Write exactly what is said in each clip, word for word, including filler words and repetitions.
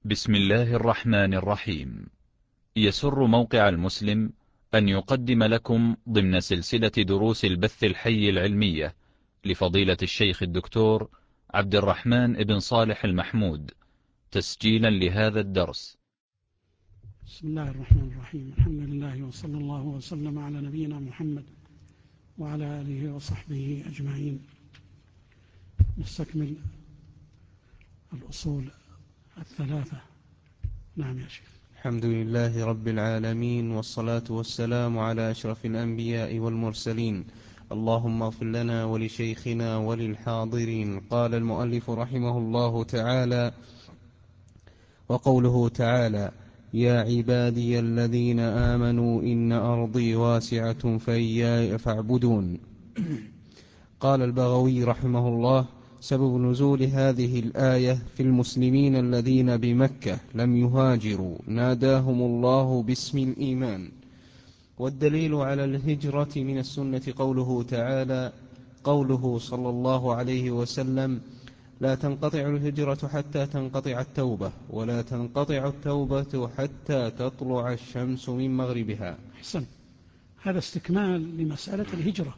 بسم الله الرحمن الرحيم. يسر موقع المسلم أن يقدم لكم ضمن سلسلة دروس البث الحي العلمية لفضيلة الشيخ الدكتور عبد الرحمن بن صالح المحمود تسجيلا لهذا الدرس. بسم الله الرحمن الرحيم. الحمد لله وصلى الله وسلم على نبينا محمد وعلى آله وصحبه أجمعين. نستكمل الأصول الثلاثة. نعم يا شيخ. الحمد لله رب العالمين، والصلاة والسلام على أشرف الأنبياء والمرسلين. اللهم اغفر لنا ولشيخنا وللحاضرين. قال المؤلف رحمه الله تعالى: وقوله تعالى: يا عبادي الذين آمنوا إن أرضي واسعة فإياي فاعبدون. قال البغوي رحمه الله: سبب نزول هذه الآية في المسلمين الذين بمكة لم يهاجروا ناداهم الله باسم الإيمان. والدليل على الهجرة من السنة قوله تعالى قوله صلى الله عليه وسلم: لا تنقطع الهجرة حتى تنقطع التوبة، ولا تنقطع التوبة حتى تطلع الشمس من مغربها. أحسن. هذا استكمال لمسألة الهجرة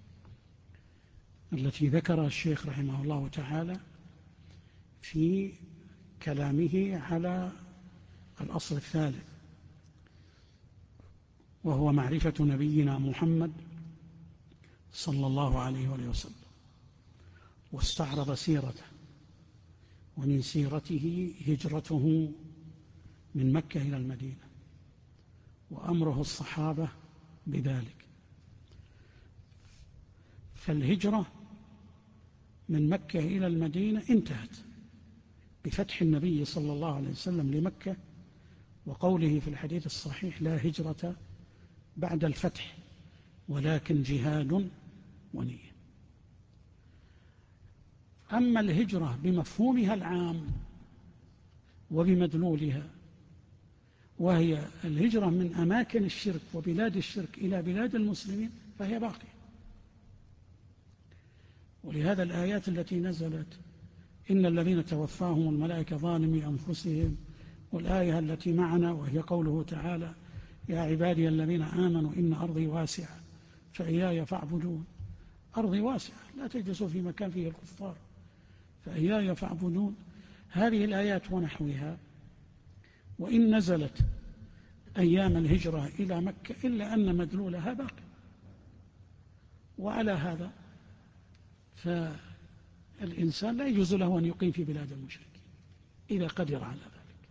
التي ذكرها الشيخ رحمه الله تعالى في كلامه على الأصل الثالث، وهو معرفة نبينا محمد صلى الله عليه وسلم، واستعرض سيرته، ومن سيرته هجرته من مكة إلى المدينة وأمره الصحابة بذلك. فالهجرة من مكة إلى المدينة انتهت بفتح النبي صلى الله عليه وسلم لمكة، وقوله في الحديث الصحيح: لا هجرة بعد الفتح ولكن جهاد ونية. أما الهجرة بمفهومها العام وبمدلولها، وهي الهجرة من أماكن الشرك وبلاد الشرك إلى بلاد المسلمين، فهي باقية. ولهذا الآيات التي نزلت: إن الذين توفاهم الملائكة ظالمي أنفسهم، والآية التي معنا وهي قوله تعالى: يا عبادي الذين آمنوا إن أرضي واسعة فإياي فاعبدون. أرضي واسعة، لا تجلسوا في مكان فيه الكفار، فإياي فاعبدون. هذه الآيات ونحوها وإن نزلت أيام الهجرة إلى مكة إلا أن مدلولها باقي. وعلى هذا فالإنسان لا يجوز له أن يقيم في بلاد المشركين إذا قدر على ذلك.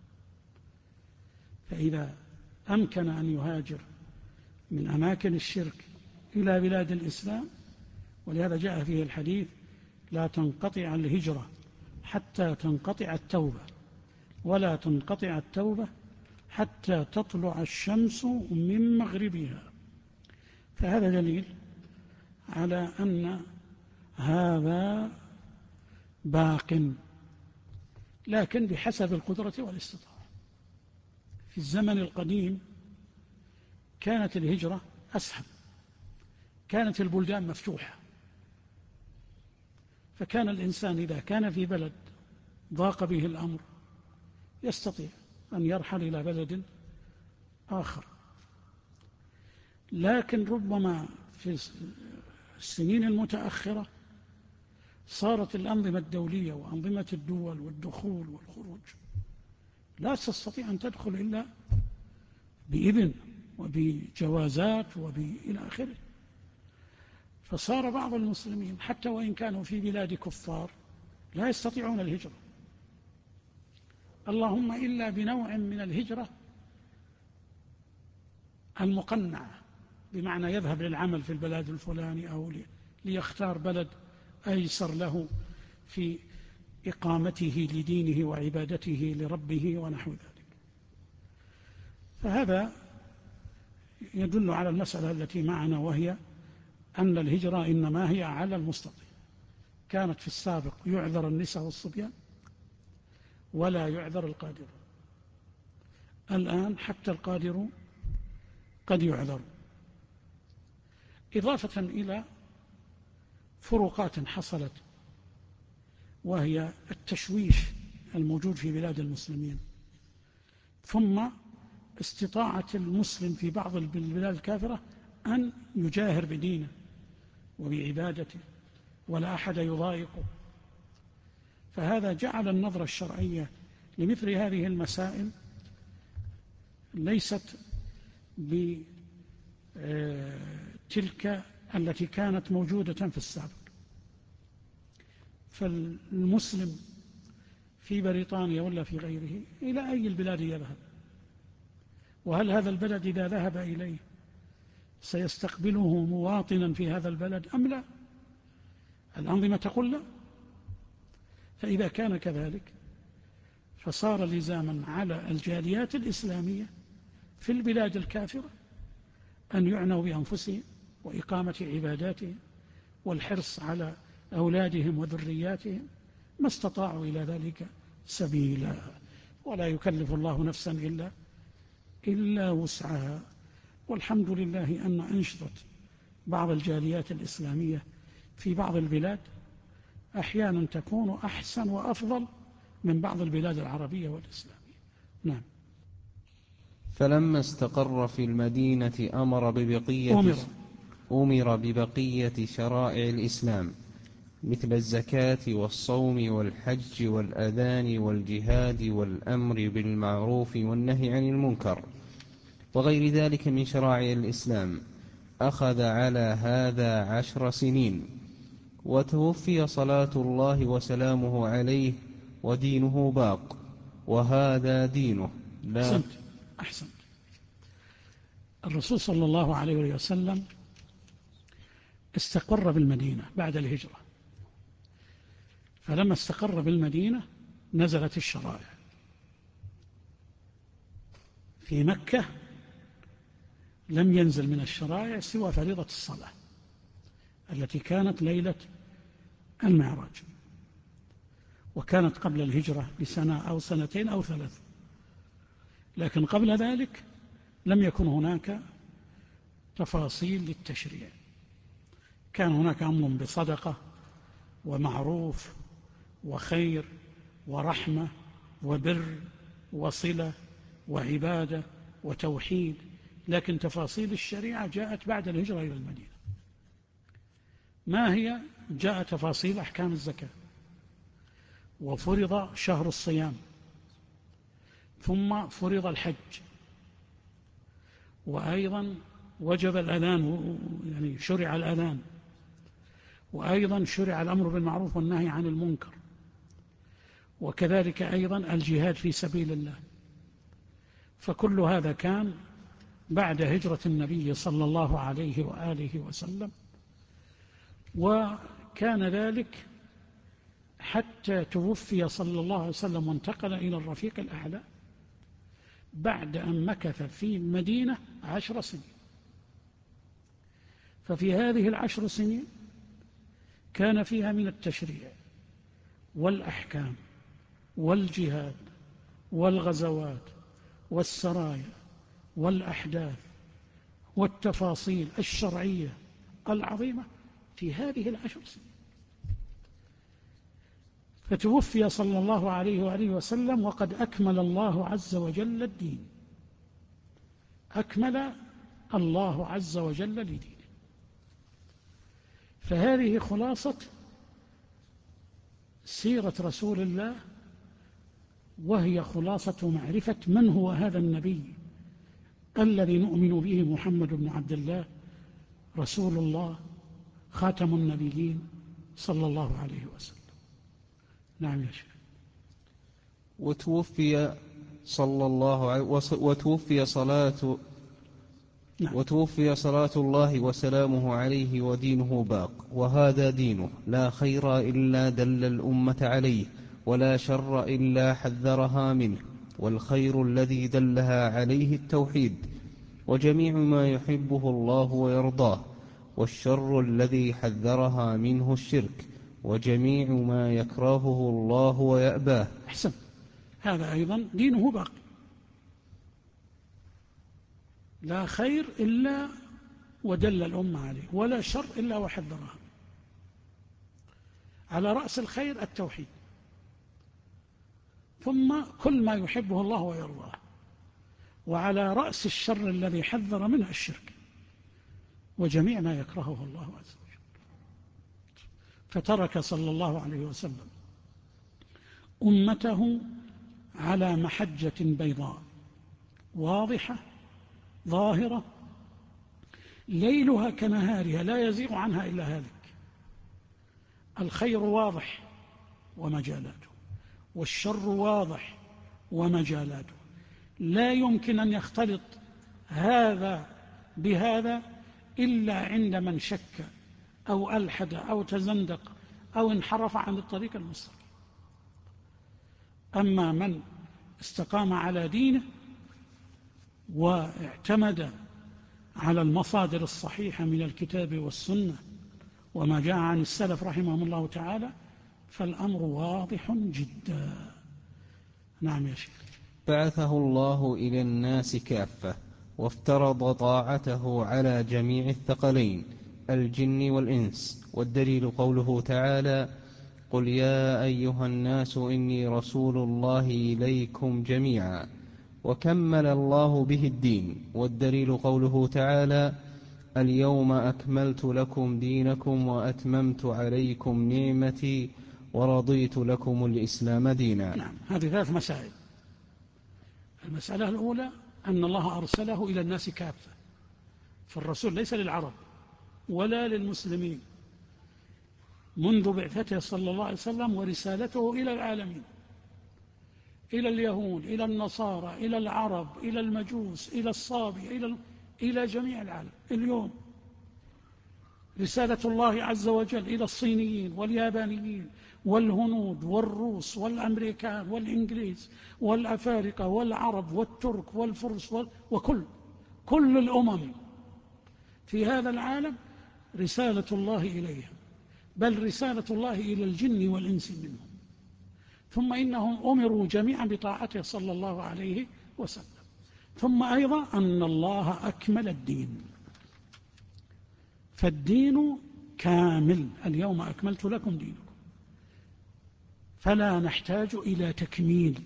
فإذا أمكن أن يهاجر من أماكن الشرك إلى بلاد الإسلام، ولهذا جاء فيه الحديث: لا تنقطع الهجرة حتى تنقطع التوبة، ولا تنقطع التوبة حتى تطلع الشمس من مغربها. فهذا دليل على أن هذا باق، لكن بحسب القدرة والاستطاعة. في الزمن القديم كانت الهجرة أسهل، كانت البلدان مفتوحة، فكان الإنسان إذا كان في بلد ضاق به الأمر يستطيع أن يرحل إلى بلد آخر. لكن ربما في السنين المتأخرة صارت الأنظمة الدولية وأنظمة الدول والدخول والخروج لا تستطيع أن تدخل إلا بإذن وبجوازات وإلى آخره. فصار بعض المسلمين حتى وإن كانوا في بلاد كفار لا يستطيعون الهجرة، اللهم إلا بنوع من الهجرة المقنعة، بمعنى يذهب للعمل في البلد الفلاني أو ليختار بلد أيسر له في إقامته لدينه وعبادته لربه ونحو ذلك. فهذا يدل على المسألة التي معنا، وهي أن الهجرة إنما هي على المستطيع. كانت في السابق يعذر النساء والصبيان ولا يعذر القادر، الآن حتى القادر قد يعذر، إضافة إلى فروقات حصلت، وهي التشويش الموجود في بلاد المسلمين ثم استطاعة المسلم في بعض البلاد الكافرة أن يجاهر بدينه وبعبادته ولا أحد يضايقه. فهذا جعل النظرة الشرعية لمثل هذه المسائل ليست بتلك التي كانت موجودة في السابق. فالمسلم في بريطانيا ولا في غيره إلى أي البلاد يذهب؟ وهل هذا البلد إذا ذهب إليه سيستقبله مواطنا في هذا البلد أم لا؟ الأنظمة تقول لا. فإذا كان كذلك فصار لزاما على الجاليات الإسلامية في البلاد الكافرة أن يعنوا بأنفسهم وإقامة عباداتهم والحرص على أولادهم وذرياتهم ما استطاعوا إلى ذلك سبيلا، ولا يكلف الله نفسا إلا إلا وسعها. والحمد لله أن أنشطت بعض الجاليات الإسلامية في بعض البلاد أحيانا تكون أحسن وأفضل من بعض البلاد العربية والإسلامية. نعم. فلما استقر في المدينة أمر ببقية أمر, أمر ببقية شرائع الإسلام مثل الزكاة والصوم والحج والأذان والجهاد والأمر بالمعروف والنهي عن المنكر وغير ذلك من شرائع الإسلام. أخذ على هذا عشر سنين، وتوفي صلاة الله وسلامه عليه ودينه باق، وهذا دينه. لا أحسنت أحسنت. الرسول صلى الله عليه وسلم استقر بالمدينة بعد الهجرة، فلما استقر بالمدينة نزلت الشرائع. في مكة لم ينزل من الشرائع سوى فريضة الصلاة التي كانت ليلة المعراج، وكانت قبل الهجرة بسنة أو سنتين أو ثلاث. لكن قبل ذلك لم يكن هناك تفاصيل للتشريع. كان هناك أمر بصدقة ومعروف وخير ورحمة وبر وصلة وعبادة وتوحيد، لكن تفاصيل الشريعة جاءت بعد الهجرة إلى المدينة. ما هي؟ جاء تفاصيل أحكام الزكاة، وفرض شهر الصيام، ثم فرض الحج، وأيضا وجب الأذان، يعني شرع الأذان، وأيضا شرع الأمر بالمعروف والنهي عن المنكر، وكذلك أيضا الجهاد في سبيل الله. فكل هذا كان بعد هجرة النبي صلى الله عليه وآله وسلم، وكان ذلك حتى توفي صلى الله عليه وسلم وانتقل إلى الرفيق الأعلى بعد أن مكث في المدينة عشر سنين. ففي هذه العشر سنين كان فيها من التشريع والأحكام والجهاد والغزوات والسرايا والأحداث والتفاصيل الشرعية العظيمة في هذه العشر سنين. فتوفي صلى الله عليه وآله وسلم وقد أكمل الله عز وجل الدين، أكمل الله عز وجل لدينه. فهذه خلاصة سيرة رسول الله، وهي خلاصة معرفة من هو هذا النبي الذي نؤمن به، محمد بن عبد الله رسول الله خاتم النبيين صلى الله عليه وسلم. نعم يا شيخ. وتوفي صلى الله عليه وتوفي صلاة نعم. وتوفي صلاة الله وسلامه عليه ودينه باق، وهذا دينه. لا خير إلا دل الأمة عليه، ولا شر إلا حذرها منه، والخير الذي دلها عليه التوحيد وجميع ما يحبه الله ويرضاه، والشر الذي حذرها منه الشرك وجميع ما يكرهه الله ويأباه. أحسن. هذا أيضا دينه باقي، لا خير إلا ودل الأمة عليه، ولا شر إلا وحذرها. على رأس الخير التوحيد، ثم كل ما يحبه الله ويرضاه، وعلى رأس الشر الذي حذر منه الشرك وجميع ما يكرهه الله عز وجل. فترك صلى الله عليه وسلم أمته على محجة بيضاء واضحة ظاهرة ليلها كنهارها لا يزيغ عنها إلا هالك. الخير واضح ومجالاته، والشر واضح ومجالاته، لا يمكن أن يختلط هذا بهذا إلا عند من شك أو ألحد أو تزندق أو انحرف عن الطريق المستقيم. أما من استقام على دينه واعتمد على المصادر الصحيحة من الكتاب والسنة وما جاء عن السلف رحمهم الله تعالى فالأمر واضح جدا. نعم يا شيخ. بعثه الله إلى الناس كافة وافترض طاعته على جميع الثقلين الجن والإنس، والدليل قوله تعالى: قل يا أيها الناس إني رسول الله إليكم جميعا. وكمل الله به الدين، والدليل قوله تعالى: اليوم أكملت لكم دينكم وأتممت عليكم نعمتي ورضيت لكم الإسلام دينا. نعم، هذه ثلاث مسائل. المسألة الأولى أن الله أرسله إلى الناس كافة، فالرسول ليس للعرب ولا للمسلمين منذ بعثته صلى الله عليه وسلم ورسالته إلى العالمين، إلى اليهود، إلى النصارى، إلى العرب، إلى المجوس، إلى الصابئة، إلى إلى جميع العالم. اليوم رسالة الله عز وجل إلى الصينيين واليابانيين والهنود والروس والأمريكان والإنجليز والأفارقة والعرب والترك والفرس وكل كل الأمم في هذا العالم رسالة الله إليهم، بل رسالة الله إلى الجن والإنس منهم. ثم إنهم أمروا جميعا بطاعته صلى الله عليه وسلم. ثم أيضا أن الله أكمل الدين، فالدين كامل. اليوم أكملت لكم دينكم، فلا نحتاج إلى تكميل.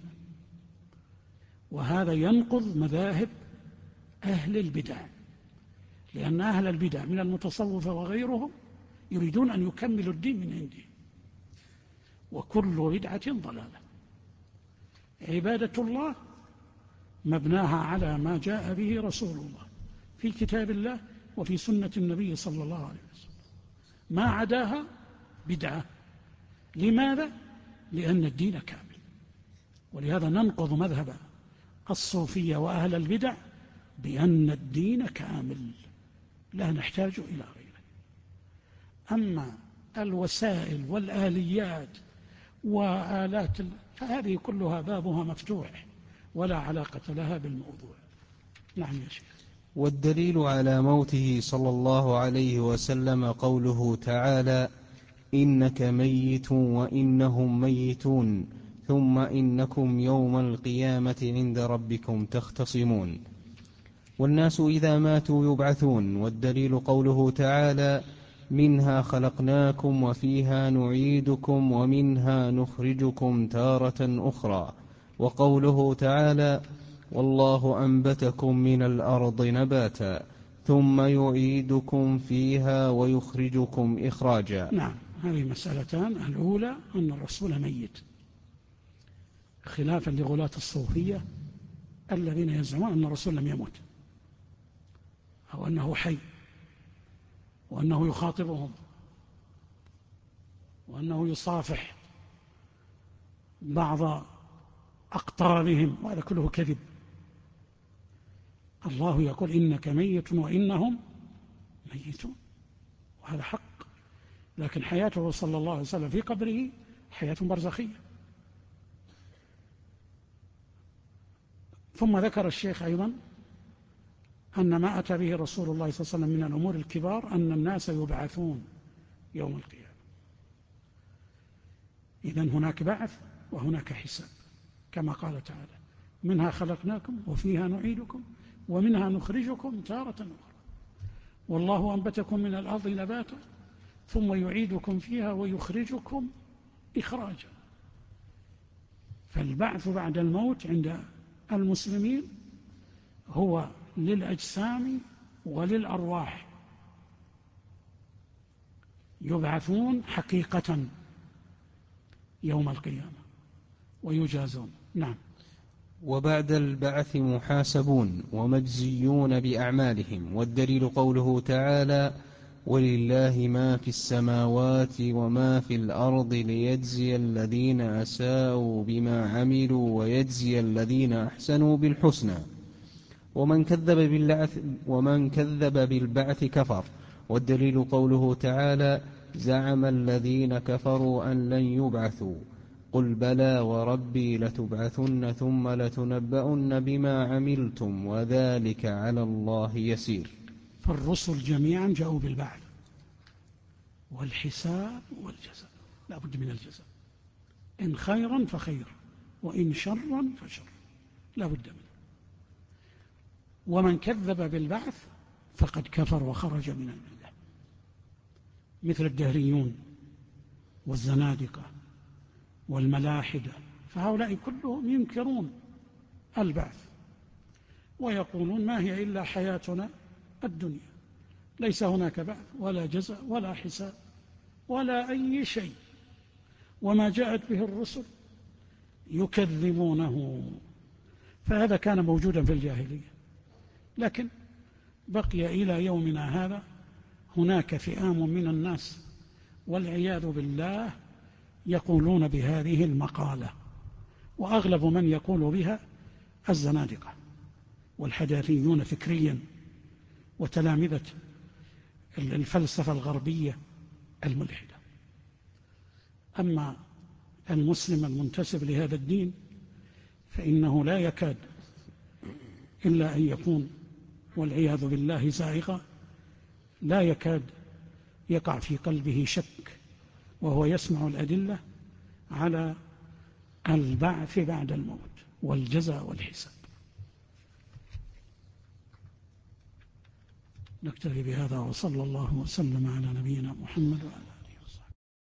وهذا ينقض مذاهب أهل البدع، لأن أهل البدع من المتصوفة وغيرهم يريدون أن يكملوا الدين من عنده، وكل بدعة ضلالة. عبادة الله مبناها على ما جاء به رسول الله في كتاب الله وفي سنة النبي صلى الله عليه وسلم، ما عداها بدعة. لماذا؟ لأن الدين كامل. ولهذا ننقض مذهب الصوفية وأهل البدع بأن الدين كامل لا نحتاج إلى غيره. أما الوسائل والآليات وآلات فهذه كلها بابها مفتوح ولا علاقة لها بالموضوع. نعم يا شيخ. والدليل على موته صلى الله عليه وسلم قوله تعالى: إنك ميت وإنهم ميتون ثم إنكم يوم القيامة عند ربكم تختصمون. والناس إذا ماتوا يبعثون، والدليل قوله تعالى: منها خلقناكم وفيها نعيدكم ومنها نخرجكم تارة أخرى. وقوله تعالى: والله أنبتكم من الأرض نباتا ثم يعيدكم فيها ويخرجكم إخراجا. نعم، هذه مسألتان. الأولى أن الرسول ميت، خلافا لغلاة الصوفية الذين يزعمون أن الرسول لم يمت أو أنه حي وأنه يخاطبهم وأنه يصافح بعض أقطارهم، وهذا كله كذب. الله يقول: إنك ميت وإنهم ميتون، وهذا حق. لكن حياته صلى الله عليه وسلم في قبره حياة برزخية. ثم ذكر الشيخ أيضا أن ما أتى به رسول الله صلى الله عليه وسلم من الأمور الكبار أن الناس يبعثون يوم القيامة. إذن هناك بعث وهناك حساب، كما قال تعالى: منها خلقناكم وفيها نعيدكم ومنها نخرجكم تارة أخرى. والله أنبتكم من الأرض نباتا ثم يعيدكم فيها ويخرجكم إخراجا. فالبعث بعد الموت عند المسلمين هو للأجسام وللأرواح، يبعثون حقيقة يوم القيامة ويجازون. نعم. وبعد البعث محاسبون ومجزيون بأعمالهم، والدليل قوله تعالى: ولله ما في السماوات وما في الأرض ليجزي الذين أساءوا بما عملوا ويجزي الذين أحسنوا بالحسنى. ومن كذب بالبعث, ومن كذب بالبعث كفر، والدليل قوله تعالى: زعم الذين كفروا أن لن يبعثوا قل بلى وربي لتبعثن ثم لتنبؤن بما عملتم وذلك على الله يسير. فالرسل جميعا جاءوا بالبعث والحساب والجزاء، لا بد من الجزاء، إن خيرا فخير وإن شرا فشر، لا بد منه. ومن كذب بالبعث فقد كفر وخرج من الملة، مثل الدهريون والزنادقة والملاحدة، فهؤلاء كلهم ينكرون البعث ويقولون ما هي إلا حياتنا الدنيا، ليس هناك بعث ولا جزاء ولا حساب ولا أي شيء، وما جاءت به الرسل يكذبونه. فهذا كان موجودا في الجاهلية، لكن بقي إلى يومنا هذا هناك فئام من الناس والعياذ بالله يقولون بهذه المقالة، وأغلب من يقول بها الزنادقة والحداثيون فكريا وتلامذة الفلسفة الغربية الملحدة. أما المسلم المنتسب لهذا الدين فإنه لا يكاد إلا أن يكون والعياذ بالله زائغا، لا يكاد يقع في قلبه شك وهو يسمع الأدلة على البعث بعد الموت والجزاء والحساب. نكتفي بهذا، وصلى الله وسلم على نبينا محمد وعلى